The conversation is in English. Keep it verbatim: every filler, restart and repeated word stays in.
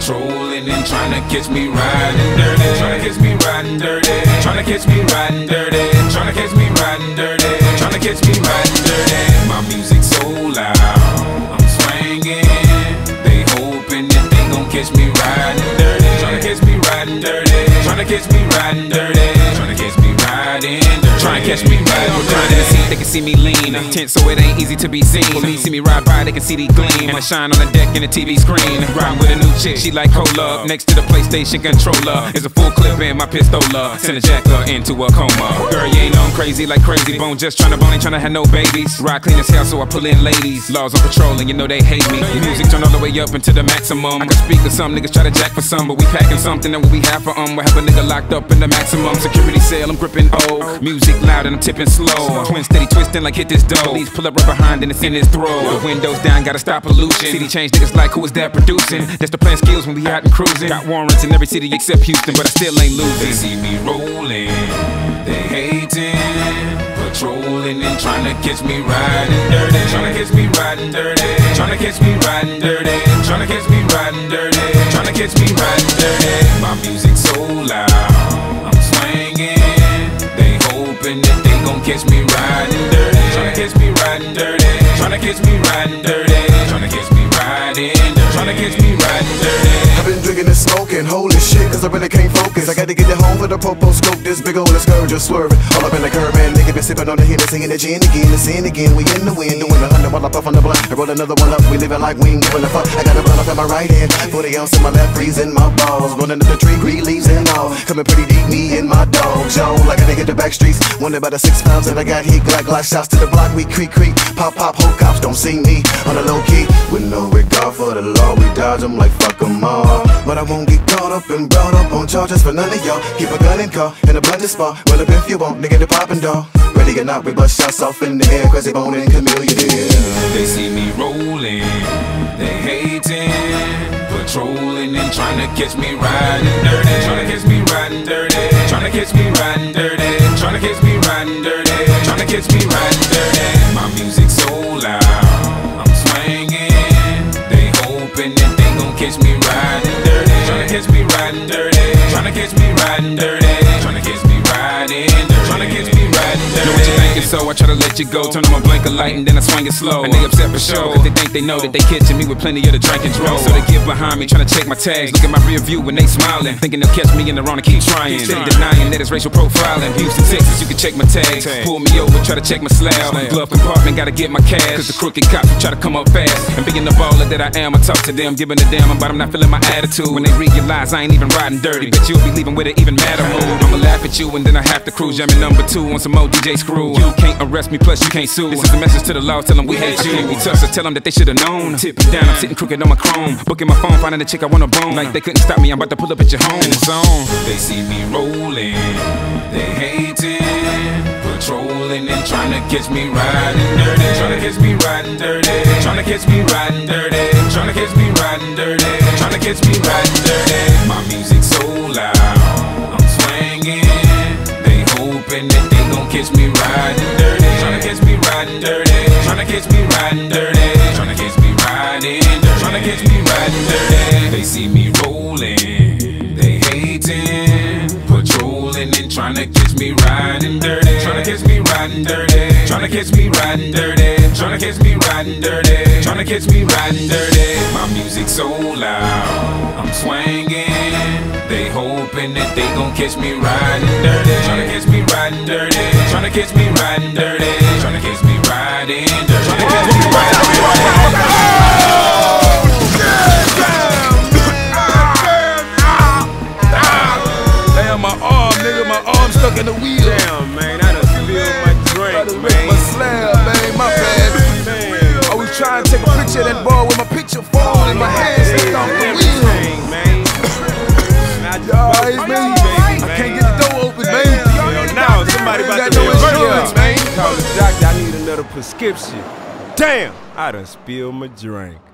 patrolling and trying to catch me riding dirty. Trying to catch me riding dirty. Trying to catch me riding dirty. Trying to catch me riding dirty. Trying to catch me riding dirty. My music so loud, I'm swinging. They hoping that they gon' catch me riding dirty. Trying to catch me riding dirty. Trying to catch me riding dirty. Trying to catch me riding dirty. Trying to catch me riding dirty. They can see me lean, tense so it ain't easy to be seen. Police see me ride by, they can see the gleam, and I shine on the deck in the T V screen. Ride with a new chick, she like cola. Next to the PlayStation controller is a full clip in my pistola. Send a jacker into a coma. Girl, you ain't on crazy like Crazy Bone, just tryna bone, ain't tryna have no babies. Ride clean as hell, so I pull in ladies. Laws on patrol, and you know they hate me. Music turn all the way up into the maximum. I can speak to some niggas, try to jack for some, but we packing something that we have for um. We have a nigga locked up in the maximum security cell. I'm gripping O, music loud and I'm tipping slow. Twin steady twisting like hit this dough. Police pull up right behind and it's in his throat. The windows down, gotta stop pollution. City change niggas like who is that producing? That's the plan skills when we out and cruising. Got warrants in every city except Houston, but I still ain't losing. They see me rolling, they hating, patrolling and trying to catch me riding dirty. Trying to catch me riding dirty. Trying to catch me riding dirty. Trying to catch me riding dirty. Trying to catch me riding dirty. My music so loud, I'm swinging. They hoping that they gon' catch me riding dirty. Tryna catch me riding dirty. Tryna catch me riding dirty. Tryna catch me riding dirty. Tryna catch me riding dirty. I've been drinking and smoking, holy shit, cause I really can't focus. I gotta get it home with a popo scope, this big ol' scourge just swerving. All up in the curb, man, nigga been sipping on the Hennessy and the gin again, the sin again. We in the wind, doing a hundred while I puff on the blunt. I roll another one up, we living like we ain't giving a fuck. I got a blunt up in my right hand, forty ounce in my left, freezing my balls. Running up the tree, green leaves and all. Coming pretty deep, me and my dog, Joe. Like I hit the back streets, wondered about the six pounds that I got hit. Glock, glock, shots to the block, we creak, creak. Pop, pop, whole cops don't see me on the low key. With no regard for the law, we dodge them like fuck them all. But I won't get caught up and brought up on charges for none of y'all. Keep a gun in car, in a blended spot. Well, if you want, nigga, the poppin' dog. Ready or not, we bust shots off in the air. Crazy Bone and Chameleon, yeah. They see me rolling, they hating, patrolling and trying to catch me riding dirty. Trying to catch me riding dirty. Trying to catch me riding dirty. Trying to catch me riding dirty. Trying to catch me riding dirty. My music so loud, I'm swinging. They hoping that they gon' catch me riding dirty. Trying to catch me riding dirty. Trying to catch me riding dirty. Trying to catch me riding dirty. Trying to catch me riding dirty. Know what you thinking, so I try to let you go. Turn on my blinker light and then I swing it slow. And they upset for sure, cause they think they know that they catching me with plenty of the drink and draw. So they get behind me, trying to check my tags. Look at my rear view when they smiling, thinking they'll catch me in the wrong and keep trying. Steady denying that it's racial profiling. Houston, Texas, you can check my tags. Pull me over, try to check my slab. Glove compartment, gotta get my cash. Cause the crooked cops try to come up fast. And being the baller that I am, I talk to them, giving a damn about I'm not feeling my attitude. When they realize I ain't even riding dirty, bet you'll be leaving with an even madder mood. I'ma laugh at you and then I have to cruise. Jamming number two on some more D J screw. You can't arrest me, plus you can't sue. This is a message to the law, tell them we hate you. We tough, so tell them that they should've known. Tip it down, I'm sitting crooked on my chrome. Booking my phone, finding a chick I wanna bone. Like they couldn't stop me, I'm about to pull up at your home. In the zone. They see me rolling, they hating, patrolling and trying to catch me riding dirty. Trying to catch me riding dirty. Trying to catch me riding dirty. Trying to catch me riding dirty. Trying to catch me riding dirty. My music so loud, I'm swinging. They hoping that they gon' catch me riding dirty. Trying to catch me riding dirty. Trying to catch me riding dirty. Trying to catch me riding dirty. Trying to catch me riding dirty. They see me rolling, they hating, patrolling and trying to catch me riding dirty. Trying to catch me riding dirty. Trying to catch me riding dirty. Trying to catch me riding dirty. Trying to catch me riding dirty. My music so loud, I'm swinging. They hoping that they gon' catch me riding dirty. Trying to catch me riding dirty. Trying to catch me riding dirty. Trying to catch me riding dirty. Trying to catch me riding dirty. Damn, my arm, nigga, my arm stuck in the wheel. Damn, man, I done spilled my drink, man. My slab, man, my bad. I was trying to take a picture of that ball with my picture phone in my hand, stuck off the wheel. Y'all, man, I can't get the door open, man. Yo, now somebody about to no be insurance, man. Call the doctor, I need another prescription. Damn, I done spilled my drink.